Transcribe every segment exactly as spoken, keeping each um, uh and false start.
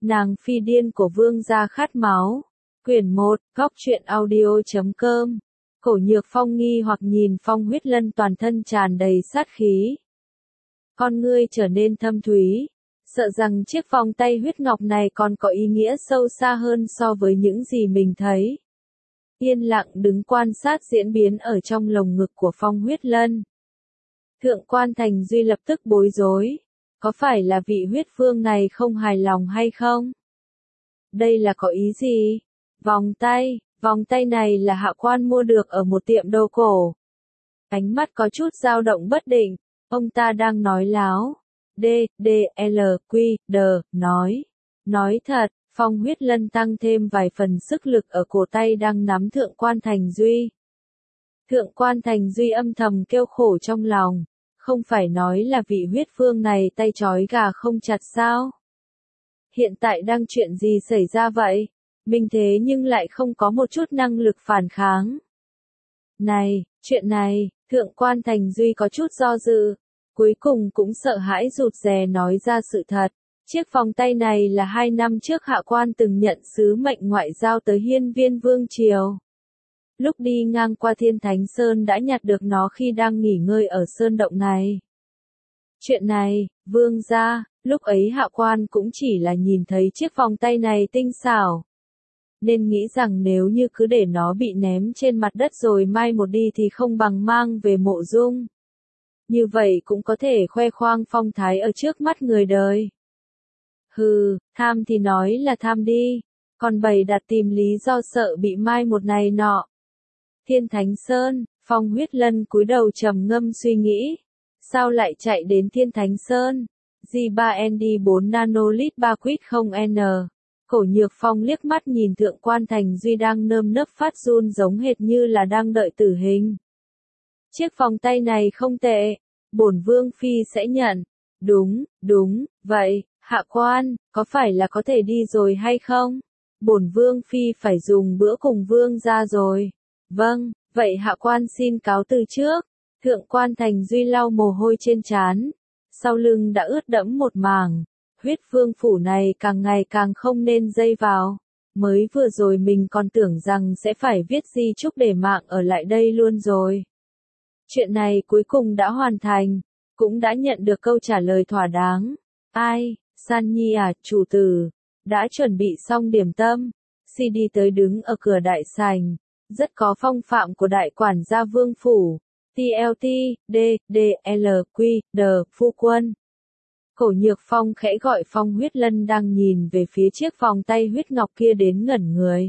Nàng phi điên của vương gia khát máu. Quyển một, góc truyện audio.com. Cổ Nhược Phong nghi hoặc nhìn Phong Huyết Lân toàn thân tràn đầy sát khí. Con ngươi trở nên thâm thúy, sợ rằng chiếc vòng tay huyết ngọc này còn có ý nghĩa sâu xa hơn so với những gì mình thấy. Yên lặng đứng quan sát diễn biến ở trong lồng ngực của Phong Huyết Lân. Thượng quan Thành Duy lập tức bối rối. Có phải là vị huyết vương này không hài lòng hay không? Đây là có ý gì? Vòng tay, vòng tay này là hạ quan mua được ở một tiệm đồ cổ. Ánh mắt có chút dao động bất định, ông ta đang nói láo. D, D, L, Q, D, nói. Nói thật, Phong Huyết Lân tăng thêm vài phần sức lực ở cổ tay đang nắm Thượng quan Thành Duy. Thượng quan Thành Duy âm thầm kêu khổ trong lòng. Không phải nói là vị huyết vương này tay trói gà không chặt sao? Hiện tại đang chuyện gì xảy ra vậy? Mình thế nhưng lại không có một chút năng lực phản kháng. Này, chuyện này, Thượng quan Thành Duy có chút do dự. Cuối cùng cũng sợ hãi rụt rè nói ra sự thật. Chiếc vòng tay này là hai năm trước hạ quan từng nhận sứ mệnh ngoại giao tới Hiên Viên Vương Triều. Lúc đi ngang qua Thiên Thánh Sơn đã nhặt được nó khi đang nghỉ ngơi ở sơn động này. Chuyện này, vương gia, lúc ấy hạ quan cũng chỉ là nhìn thấy chiếc vòng tay này tinh xảo. Nên nghĩ rằng nếu như cứ để nó bị ném trên mặt đất rồi mai một đi thì không bằng mang về mộ dung. Như vậy cũng có thể khoe khoang phong thái ở trước mắt người đời. Hừ, tham thì nói là tham đi, còn bày đặt tìm lý do sợ bị mai một này nọ. Thiên Thánh Sơn, Phong Huyết Lân cúi đầu trầm ngâm suy nghĩ. Sao lại chạy đến Thiên Thánh Sơn? G ba N D bốn nanolit ba quýt không N. Cổ Nhược Phong liếc mắt nhìn Thượng quan Thành Duy đang nơm nớp phát run giống hệt như là đang đợi tử hình. Chiếc vòng tay này không tệ, bổn vương phi sẽ nhận. Đúng, đúng, vậy, hạ quan, có phải là có thể đi rồi hay không? Bổn vương phi phải dùng bữa cùng vương ra rồi. Vâng, vậy hạ quan xin cáo từ trước. Thượng quan Thành Duy lau mồ hôi trên trán, sau lưng đã ướt đẫm một mảng. Huyết vương phủ này càng ngày càng không nên dây vào. Mới vừa rồi mình còn tưởng rằng sẽ phải viết di chúc để mạng ở lại đây luôn rồi. Chuyện này cuối cùng đã hoàn thành, cũng đã nhận được câu trả lời thỏa đáng. Ai, San Nhi à, chủ tử, đã chuẩn bị xong điểm tâm. Si đi tới đứng ở cửa đại sảnh, rất có phong phạm của đại quản gia vương phủ. T L T, D, D, L, Q, D, phu quân. Cổ Nhược Phong khẽ gọi Phong Huyết Lân đang nhìn về phía chiếc vòng tay huyết ngọc kia đến ngẩn người.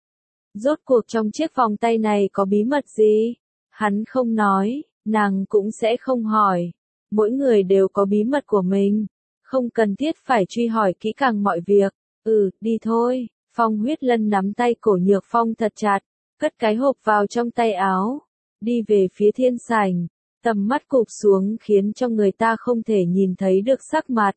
Rốt cuộc trong chiếc vòng tay này có bí mật gì? Hắn không nói, nàng cũng sẽ không hỏi. Mỗi người đều có bí mật của mình, không cần thiết phải truy hỏi kỹ càng mọi việc. Ừ, đi thôi. Phong Huyết Lân nắm tay Cổ Nhược Phong thật chặt, cất cái hộp vào trong tay áo, đi về phía thiên sảnh. Tầm mắt cụp xuống khiến cho người ta không thể nhìn thấy được sắc mặt.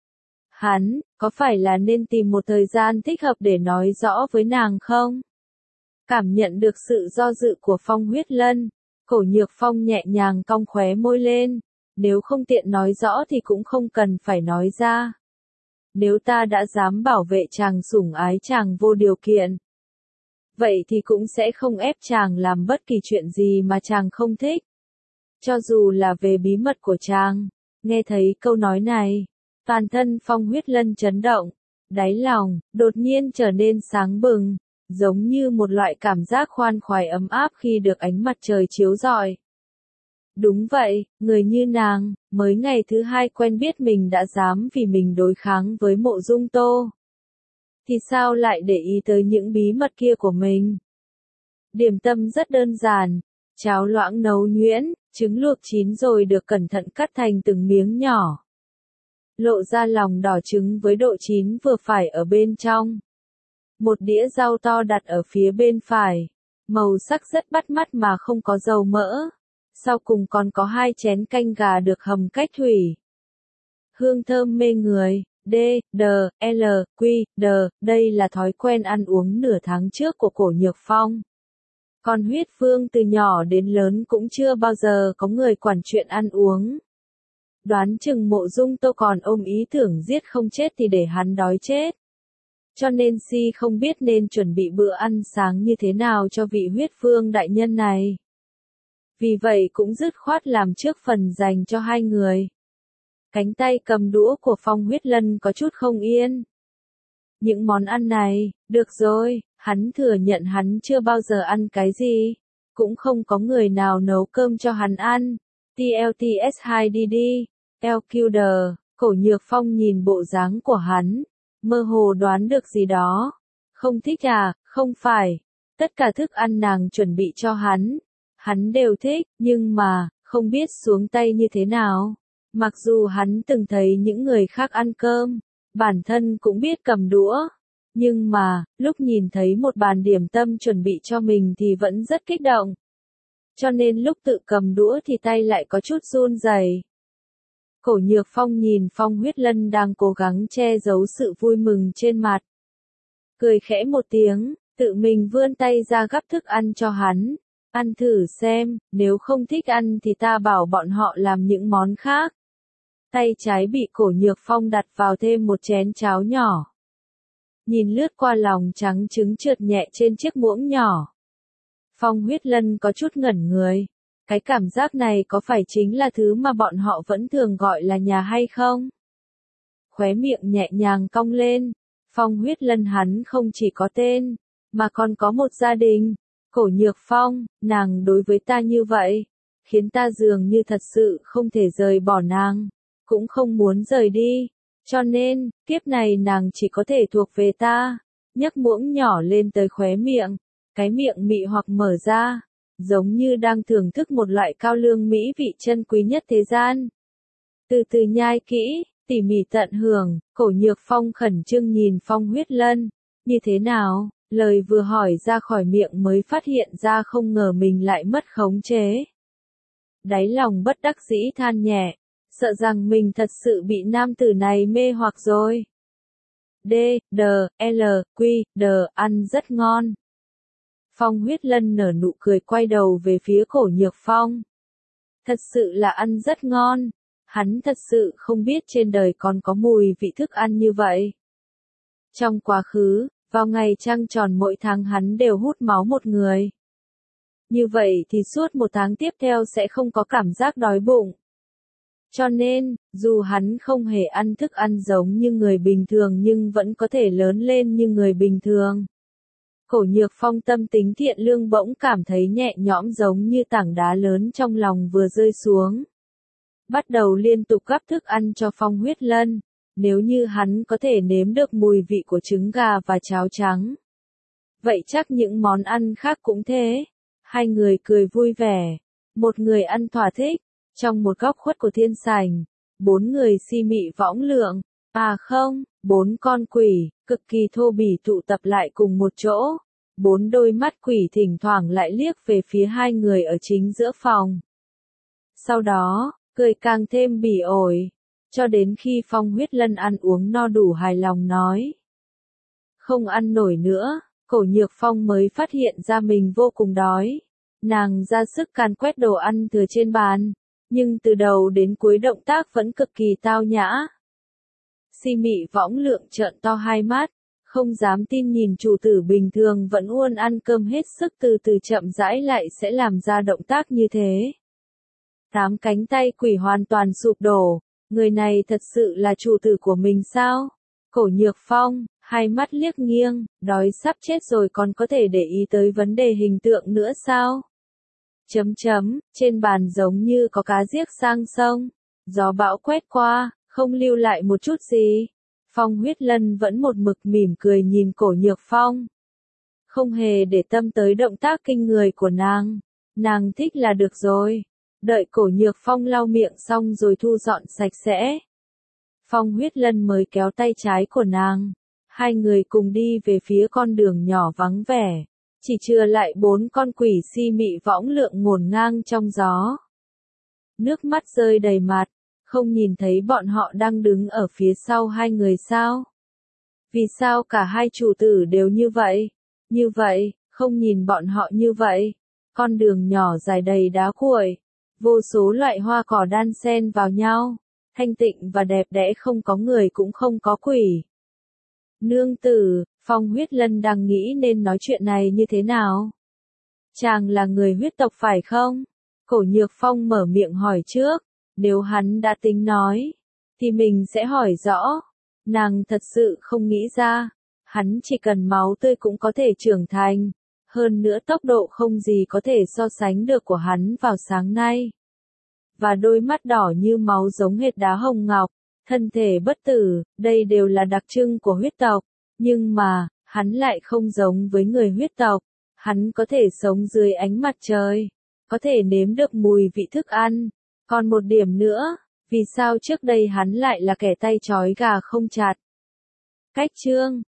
Hắn, có phải là nên tìm một thời gian thích hợp để nói rõ với nàng không? Cảm nhận được sự do dự của Phong Huyết Lân, Cổ Nhược Phong nhẹ nhàng cong khóe môi lên. Nếu không tiện nói rõ thì cũng không cần phải nói ra. Nếu ta đã dám bảo vệ chàng sủng ái chàng vô điều kiện, vậy thì cũng sẽ không ép chàng làm bất kỳ chuyện gì mà chàng không thích. Cho dù là về bí mật của chàng. Nghe thấy câu nói này, toàn thân Phong Huyết Lân chấn động, đáy lòng đột nhiên trở nên sáng bừng, giống như một loại cảm giác khoan khoái ấm áp khi được ánh mặt trời chiếu rọi. Đúng vậy, người như nàng, mới ngày thứ hai quen biết mình đã dám vì mình đối kháng với Mộ Dung Tô. Thì sao lại để ý tới những bí mật kia của mình? Điểm tâm rất đơn giản, cháo loãng nấu nhuyễn, trứng luộc chín rồi được cẩn thận cắt thành từng miếng nhỏ. Lộ ra lòng đỏ trứng với độ chín vừa phải ở bên trong. Một đĩa rau to đặt ở phía bên phải, màu sắc rất bắt mắt mà không có dầu mỡ. Sau cùng còn có hai chén canh gà được hầm cách thủy. Hương thơm mê người. D, D, L, Q, D, đây là thói quen ăn uống nửa tháng trước của Cổ Nhược Phong. Còn huyết vương từ nhỏ đến lớn cũng chưa bao giờ có người quản chuyện ăn uống. Đoán chừng Mộ Dung Tô còn ôm ý tưởng giết không chết thì để hắn đói chết. cho nên Si không biết nên chuẩn bị bữa ăn sáng như thế nào cho vị huyết vương đại nhân này. Vì vậy cũng dứt khoát làm trước phần dành cho hai người. Cánh tay cầm đũa của Phong Huyết Lân có chút không yên. Những món ăn này, được rồi, hắn thừa nhận hắn chưa bao giờ ăn cái gì. Cũng không có người nào nấu cơm cho hắn ăn. T L T S hai D D, L Q D, Cổ Nhược Phong nhìn bộ dáng của hắn, mơ hồ đoán được gì đó. Không thích à, không phải. Tất cả thức ăn nàng chuẩn bị cho hắn, hắn đều thích, nhưng mà, không biết xuống tay như thế nào. Mặc dù hắn từng thấy những người khác ăn cơm, bản thân cũng biết cầm đũa. Nhưng mà, lúc nhìn thấy một bàn điểm tâm chuẩn bị cho mình thì vẫn rất kích động. Cho nên lúc tự cầm đũa thì tay lại có chút run rẩy. Cổ Nhược Phong nhìn Phong Huyết Lân đang cố gắng che giấu sự vui mừng trên mặt. Cười khẽ một tiếng, tự mình vươn tay ra gắp thức ăn cho hắn. Ăn thử xem, nếu không thích ăn thì ta bảo bọn họ làm những món khác. Tay trái bị Cổ Nhược Phong đặt vào thêm một chén cháo nhỏ. Nhìn lướt qua lòng trắng trứng trượt nhẹ trên chiếc muỗng nhỏ. Phong Huyết Lân có chút ngẩn người. Cái cảm giác này có phải chính là thứ mà bọn họ vẫn thường gọi là nhà hay không? Khóe miệng nhẹ nhàng cong lên. Phong Huyết Lân hắn không chỉ có tên, mà còn có một gia đình. Cổ Nhược Phong, nàng đối với ta như vậy, khiến ta dường như thật sự không thể rời bỏ nàng, cũng không muốn rời đi. Cho nên, kiếp này nàng chỉ có thể thuộc về ta. Nhấc muỗng nhỏ lên tới khóe miệng, cái miệng mị hoặc mở ra, giống như đang thưởng thức một loại cao lương mỹ vị chân quý nhất thế gian. Từ từ nhai kỹ, tỉ mỉ tận hưởng, Cổ Nhược Phong khẩn trương nhìn Phong Huyết Lân. Như thế nào? Lời vừa hỏi ra khỏi miệng mới phát hiện ra không ngờ mình lại mất khống chế. Đáy lòng bất đắc dĩ than nhẹ, sợ rằng mình thật sự bị nam tử này mê hoặc rồi. D, D, L, Q, D, ăn rất ngon. Phong Huyết Lân nở nụ cười quay đầu về phía Cổ Nhược Phong. Thật sự là ăn rất ngon. Hắn thật sự không biết trên đời còn có mùi vị thức ăn như vậy. Trong quá khứ, vào ngày trăng tròn mỗi tháng hắn đều hút máu một người. Như vậy thì suốt một tháng tiếp theo sẽ không có cảm giác đói bụng. Cho nên, dù hắn không hề ăn thức ăn giống như người bình thường nhưng vẫn có thể lớn lên như người bình thường. Cổ Nhược Phong tâm tính thiện lương bỗng cảm thấy nhẹ nhõm giống như tảng đá lớn trong lòng vừa rơi xuống. Bắt đầu liên tục gắp thức ăn cho Phong Huyết Lân. Nếu như hắn có thể nếm được mùi vị của trứng gà và cháo trắng, vậy chắc những món ăn khác cũng thế. Hai người cười vui vẻ. Một người ăn thỏa thích. Trong một góc khuất của thiên sảnh, bốn người si mị võng lượng, à không, bốn con quỷ, cực kỳ thô bỉ tụ tập lại cùng một chỗ. Bốn đôi mắt quỷ thỉnh thoảng lại liếc về phía hai người ở chính giữa phòng. Sau đó, cười càng thêm bỉ ổi, cho đến khi Phong Huyết Lân ăn uống no đủ hài lòng nói. Không ăn nổi nữa, Cổ Nhược Phong mới phát hiện ra mình vô cùng đói. Nàng ra sức càn quét đồ ăn thừa trên bàn, nhưng từ đầu đến cuối động tác vẫn cực kỳ tao nhã. Si mị võng lượng trợn to hai mắt, không dám tin nhìn chủ tử bình thường vẫn luôn ăn cơm hết sức từ từ chậm rãi lại sẽ làm ra động tác như thế. Tám cánh tay quỷ hoàn toàn sụp đổ, người này thật sự là chủ tử của mình sao? Cổ Nhược Phong, hai mắt liếc nghiêng, đói sắp chết rồi còn có thể để ý tới vấn đề hình tượng nữa sao? Chấm chấm, trên bàn giống như có cá giếc sang sông, gió bão quét qua, không lưu lại một chút gì. Phong Huyết Lân vẫn một mực mỉm cười nhìn Cổ Nhược Phong. Không hề để tâm tới động tác kinh người của nàng. Nàng thích là được rồi. Đợi Cổ Nhược Phong lau miệng xong rồi thu dọn sạch sẽ. Phong Huyết Lân mới kéo tay trái của nàng. Hai người cùng đi về phía con đường nhỏ vắng vẻ. Chỉ chừa lại bốn con quỷ si mị võng lượng ngổn ngang trong gió. Nước mắt rơi đầy mặt. Không nhìn thấy bọn họ đang đứng ở phía sau hai người sao? Vì sao cả hai chủ tử đều như vậy? Như vậy, không nhìn bọn họ như vậy. Con đường nhỏ dài đầy đá cuội, vô số loại hoa cỏ đan xen vào nhau, thanh tịnh và đẹp đẽ không có người cũng không có quỷ. Nương tử, Phong Huyết Lân đang nghĩ nên nói chuyện này như thế nào? Chàng là người huyết tộc phải không? Cổ Nhược Phong mở miệng hỏi trước, nếu hắn đã tính nói, thì mình sẽ hỏi rõ. Nàng thật sự không nghĩ ra, hắn chỉ cần máu tươi cũng có thể trưởng thành, hơn nữa tốc độ không gì có thể so sánh được của hắn vào sáng nay. Và đôi mắt đỏ như máu giống hệt đá hồng ngọc, thân thể bất tử, đây đều là đặc trưng của huyết tộc, nhưng mà, hắn lại không giống với người huyết tộc, hắn có thể sống dưới ánh mặt trời, có thể nếm được mùi vị thức ăn, còn một điểm nữa, vì sao trước đây hắn lại là kẻ tay trói gà không chặt? Cách chương